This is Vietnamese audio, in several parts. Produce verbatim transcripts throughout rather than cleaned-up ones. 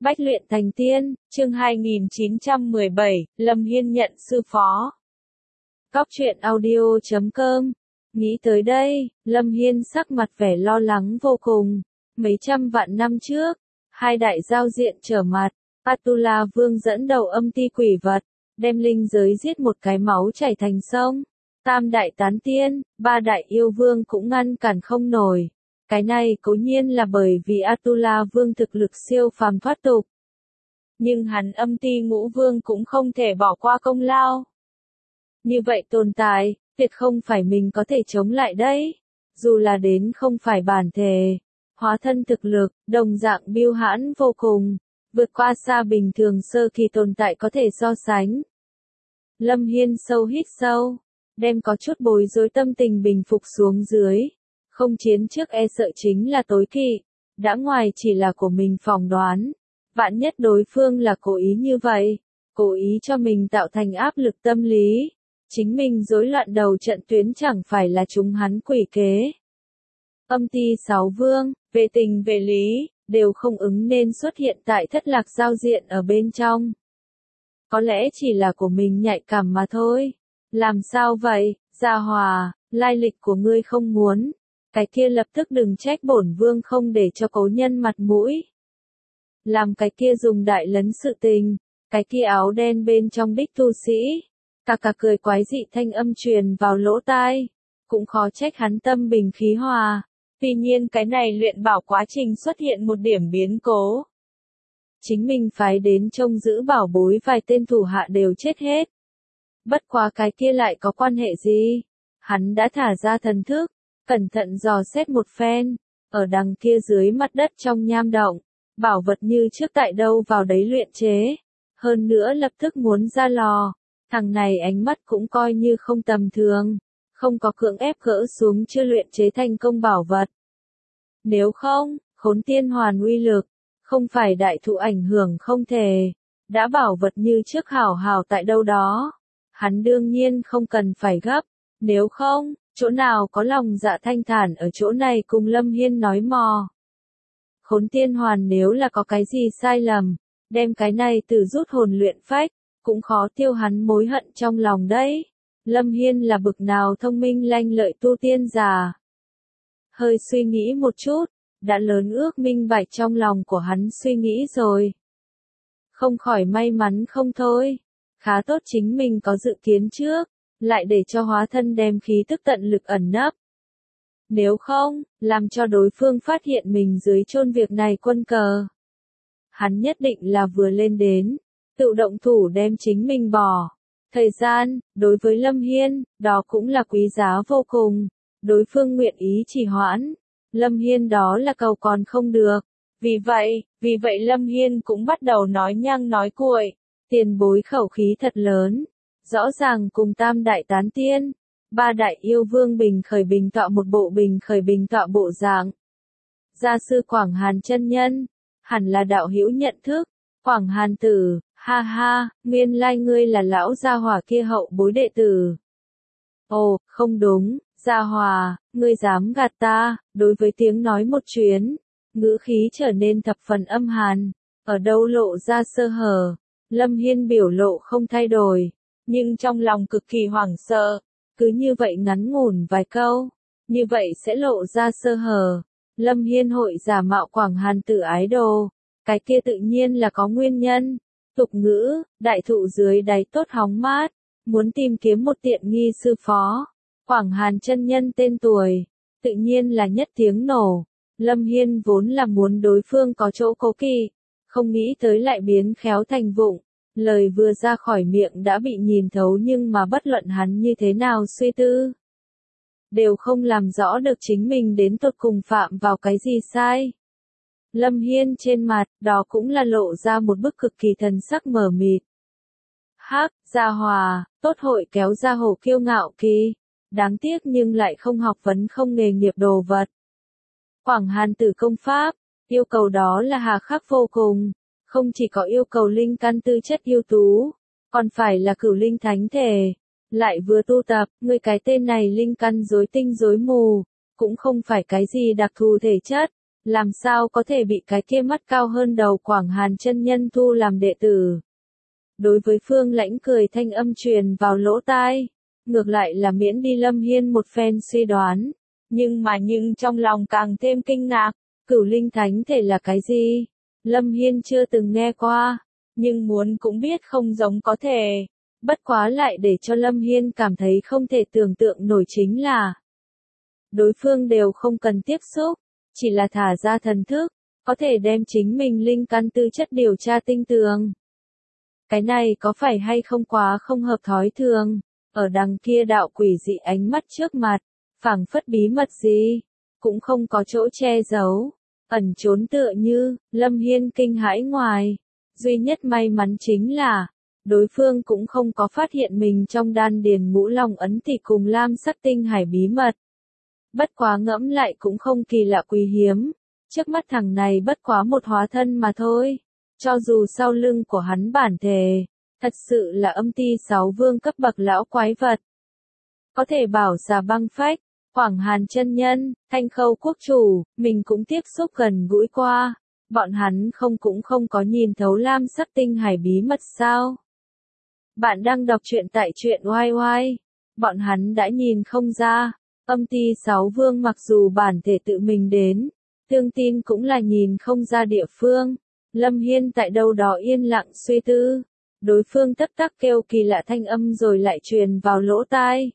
Bách luyện thành tiên, chương hai nghìn chín trăm mười bảy, Lâm Hiên nhận sư phó. Cóc truyện audio chấm com. Nghĩ tới đây, Lâm Hiên sắc mặt vẻ lo lắng vô cùng. Mấy trăm vạn năm trước, hai đại giao diện trở mặt, Atula Vương dẫn đầu âm ti quỷ vật, đem linh giới giết một cái máu chảy thành sông. Tam đại tán tiên, ba đại yêu vương cũng ngăn cản không nổi. Cái này cố nhiên là bởi vì Atula Vương thực lực siêu phàm thoát tục. Nhưng hắn âm ti ngũ vương cũng không thể bỏ qua công lao. Như vậy tồn tại, tuyệt không phải mình có thể chống lại đấy. Dù là đến không phải bản thể, hóa thân thực lực, đồng dạng biêu hãn vô cùng, vượt qua xa bình thường sơ kỳ tồn tại có thể so sánh. Lâm Hiên sâu hít sâu, đem có chút bối rối tâm tình bình phục xuống dưới. Không chiến trước e sợ chính là tối kỵ, đã ngoài chỉ là của mình phỏng đoán. Vạn nhất đối phương là cố ý như vậy, cố ý cho mình tạo thành áp lực tâm lý. Chính mình rối loạn đầu trận tuyến chẳng phải là chúng hắn quỷ kế. Âm ti sáu vương, về tình về lý, đều không ứng nên xuất hiện tại thất lạc giao diện ở bên trong. Có lẽ chỉ là của mình nhạy cảm mà thôi. Làm sao vậy, Gia Hòa, lai lịch của ngươi không muốn. Cái kia lập tức đừng trách bổn vương không để cho cố nhân mặt mũi. Làm cái kia dùng đại lấn sự tình, cái kia áo đen bên trong đích tu sĩ. Cà cà cười quái dị thanh âm truyền vào lỗ tai. Cũng khó trách hắn tâm bình khí hòa. Tuy nhiên cái này luyện bảo quá trình xuất hiện một điểm biến cố. Chính mình phái đến trông giữ bảo bối vài tên thủ hạ đều chết hết. Bất quá cái kia lại có quan hệ gì? Hắn đã thả ra thần thức, cẩn thận dò xét một phen, ở đằng kia dưới mặt đất trong nham động, bảo vật như trước tại đâu vào đấy luyện chế. Hơn nữa lập tức muốn ra lò, thằng này ánh mắt cũng coi như không tầm thường, không có cưỡng ép gỡ xuống chưa luyện chế thành công bảo vật. Nếu không, khốn tiên hoàn uy lực, không phải đại thụ ảnh hưởng không thể, đã bảo vật như trước hảo hảo tại đâu đó. Hắn đương nhiên không cần phải gấp, nếu không, chỗ nào có lòng dạ thanh thản ở chỗ này cùng Lâm Hiên nói mò. Khốn tiên hoàn nếu là có cái gì sai lầm, đem cái này từ rút hồn luyện phách, cũng khó tiêu hắn mối hận trong lòng đấy. Lâm Hiên là bực nào thông minh lanh lợi tu tiên già. Hơi suy nghĩ một chút, đã lớn ước minh bạch trong lòng của hắn suy nghĩ rồi. Không khỏi may mắn không thôi. Khá tốt chính mình có dự kiến trước, lại để cho hóa thân đem khí tức tận lực ẩn nấp. Nếu không, làm cho đối phương phát hiện mình dưới chôn việc này quân cờ. Hắn nhất định là vừa lên đến, tự động thủ đem chính mình bỏ. Thời gian, đối với Lâm Hiên, đó cũng là quý giá vô cùng. Đối phương nguyện ý trì hoãn, Lâm Hiên đó là cầu còn không được. Vì vậy, vì vậy Lâm Hiên cũng bắt đầu nói nhăng nói cuội. Tiền bối khẩu khí thật lớn, rõ ràng cùng tam đại tán tiên, ba đại yêu vương bình khởi bình tọa một bộ bình khởi bình tọa bộ dạng. Gia sư Quảng Hàn chân nhân, hẳn là đạo hữu nhận thức, Quảng Hàn tử, ha ha, nguyên lai ngươi là lão gia hỏa kia hậu bối đệ tử. Ồ, không đúng, gia hòa, ngươi dám gạt ta, đối với tiếng nói một chuyến, ngữ khí trở nên thập phần âm hàn, ở đâu lộ ra sơ hở. Lâm Hiên biểu lộ không thay đổi, nhưng trong lòng cực kỳ hoảng sợ, cứ như vậy ngắn ngủn vài câu, như vậy sẽ lộ ra sơ hở. Lâm Hiên hội giả mạo Quảng Hàn tử ái đồ, cái kia tự nhiên là có nguyên nhân. Tục ngữ, đại thụ dưới đáy tốt hóng mát, muốn tìm kiếm một tiện nghi sư phó. Quảng Hàn chân nhân tên tuổi, tự nhiên là nhất tiếng nổ. Lâm Hiên vốn là muốn đối phương có chỗ cố kỵ. Không nghĩ tới lại biến khéo thành vụng, lời vừa ra khỏi miệng đã bị nhìn thấu nhưng mà bất luận hắn như thế nào suy tư. Đều không làm rõ được chính mình đến tột cùng phạm vào cái gì sai. Lâm Hiên trên mặt, đó cũng là lộ ra một bức cực kỳ thần sắc mờ mịt. Hắc, Gia Hòa, tốt hội kéo ra hổ kiêu ngạo kỳ, đáng tiếc nhưng lại không học vấn không nghề nghiệp đồ vật. Quảng Hàn tử công pháp. Yêu cầu đó là hà khắc vô cùng, không chỉ có yêu cầu linh căn tư chất ưu tú, còn phải là cửu linh thánh thể, lại vừa tu tập, người cái tên này linh căn rối tinh rối mù, cũng không phải cái gì đặc thù thể chất, làm sao có thể bị cái kia mắt cao hơn đầu Quảng Hàn chân nhân thu làm đệ tử. Đối với Phương Lãnh cười thanh âm truyền vào lỗ tai, ngược lại là miễn đi Lâm Hiên một phen suy đoán, nhưng mà nhưng trong lòng càng thêm kinh ngạc, Cửu Linh Thánh Thể là cái gì? Lâm Hiên chưa từng nghe qua, nhưng muốn cũng biết không giống có thể. Bất quá lại để cho Lâm Hiên cảm thấy không thể tưởng tượng nổi chính là đối phương đều không cần tiếp xúc, chỉ là thả ra thần thức, có thể đem chính mình linh căn tư chất điều tra tinh tường. Cái này có phải hay không quá không hợp thói thường, ở đằng kia đạo quỷ dị ánh mắt trước mặt, phảng phất bí mật gì, cũng không có chỗ che giấu, ẩn trốn tựa như, Lâm Hiên kinh hãi ngoài. Duy nhất may mắn chính là, đối phương cũng không có phát hiện mình trong đan điền ngũ long ấn thì cùng lam sắc tinh hải bí mật. Bất quá ngẫm lại cũng không kỳ lạ quý hiếm, trước mắt thằng này bất quá một hóa thân mà thôi, cho dù sau lưng của hắn bản thể, thật sự là âm ti sáu vương cấp bậc lão quái vật. Có thể bảo Xà Băng Phách, Quảng Hàn chân nhân, Thanh Khâu quốc chủ, mình cũng tiếp xúc gần gũi qua, bọn hắn không cũng không có nhìn thấu lam sắc tinh hải bí mật sao? Bạn đang đọc truyện tại truyện oai oai, bọn hắn đã nhìn không ra, âm ti sáu vương mặc dù bản thể tự mình đến, tương tin cũng là nhìn không ra địa phương. Lâm Hiên tại đâu đó yên lặng suy tư, đối phương tất tắc kêu kỳ lạ thanh âm rồi lại truyền vào lỗ tai.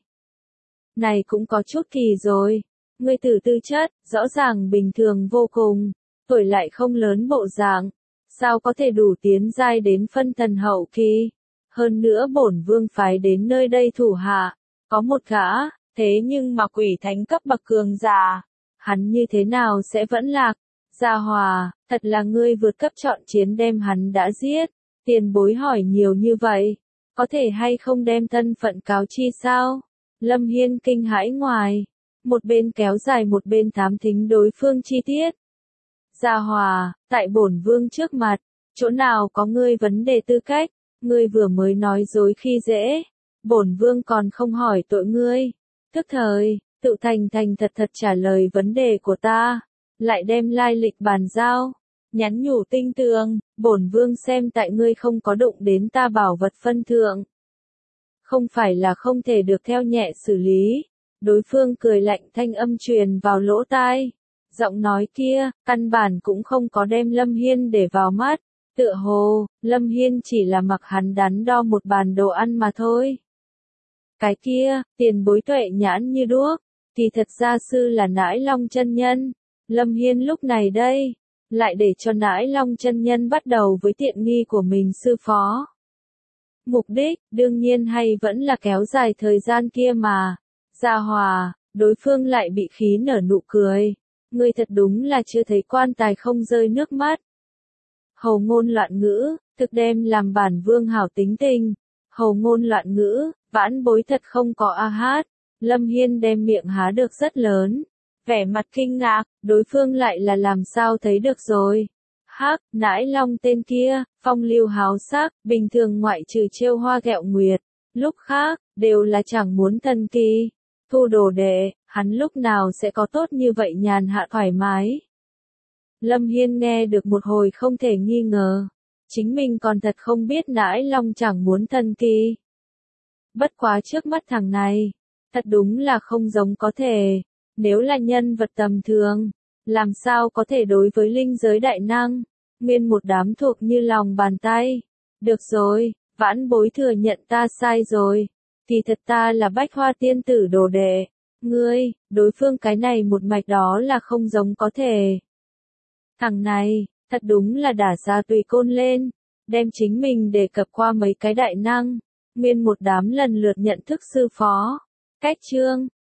Này cũng có chút kỳ rồi, ngươi tử tư chất, rõ ràng bình thường vô cùng, tuổi lại không lớn bộ dạng, sao có thể đủ tiến giai đến phân thần hậu kỳ, hơn nữa bổn vương phái đến nơi đây thủ hạ, có một gã, thế nhưng mà quỷ thánh cấp bậc cường giả, hắn như thế nào sẽ vẫn lạc? Gia Hòa, thật là ngươi vượt cấp chọn chiến đem hắn đã giết, tiền bối hỏi nhiều như vậy, có thể hay không đem thân phận cáo chi sao? Lâm Hiên kinh hãi ngoài, một bên kéo dài một bên thám thính đối phương chi tiết. Gia Hòa, tại bổn vương trước mặt, chỗ nào có ngươi vấn đề tư cách, ngươi vừa mới nói dối khi dễ, bổn vương còn không hỏi tội ngươi, tức thời, tự thành thành thật thật trả lời vấn đề của ta. Lại đem lai lịch bàn giao, nhắn nhủ tinh tường, bổn vương xem tại ngươi không có đụng đến ta bảo vật phân thượng. Không phải là không thể được theo nhẹ xử lý, đối phương cười lạnh thanh âm truyền vào lỗ tai. Giọng nói kia, căn bản cũng không có đem Lâm Hiên để vào mắt, tựa hồ, Lâm Hiên chỉ là mặc hắn đắn đo một bàn đồ ăn mà thôi. Cái kia, tiền bối tuệ nhãn như đuốc, thì thật ra sư là Nãi Long chân nhân. Lâm Hiên lúc này đây, lại để cho Nãi Long chân nhân bắt đầu với tiện nghi của mình sư phó. Mục đích, đương nhiên hay vẫn là kéo dài thời gian kia mà. Gia Hòa, đối phương lại bị khí nở nụ cười. Ngươi thật đúng là chưa thấy quan tài không rơi nước mắt. Hầu ngôn loạn ngữ, thực đem làm bản vương hảo tính tình. Hầu ngôn loạn ngữ, vãn bối thật không có a hát. Lâm Hiên đem miệng há được rất lớn. Vẻ mặt kinh ngạc, đối phương lại là làm sao thấy được rồi. Hắc, Nãi Long tên kia, phong lưu háo sắc, bình thường ngoại trừ trêu hoa ghẹo nguyệt, lúc khác, đều là chẳng muốn thần kỳ. Thu đồ đệ, hắn lúc nào sẽ có tốt như vậy nhàn hạ thoải mái. Lâm Hiên nghe được một hồi không thể nghi ngờ. Chính mình còn thật không biết Nãi Long chẳng muốn thần kỳ. Bất quá trước mắt thằng này, thật đúng là không giống có thể. Nếu là nhân vật tầm thường, làm sao có thể đối với linh giới đại năng, nguyên một đám thuộc như lòng bàn tay. Được rồi, vãn bối thừa nhận ta sai rồi, thì thật ta là Bách Hoa tiên tử đồ đệ. Ngươi, đối phương cái này một mạch đó là không giống có thể. Thằng này, thật đúng là đả ra tùy côn lên, đem chính mình đề cập qua mấy cái đại năng, nguyên một đám lần lượt nhận thức sư phó. Cách chương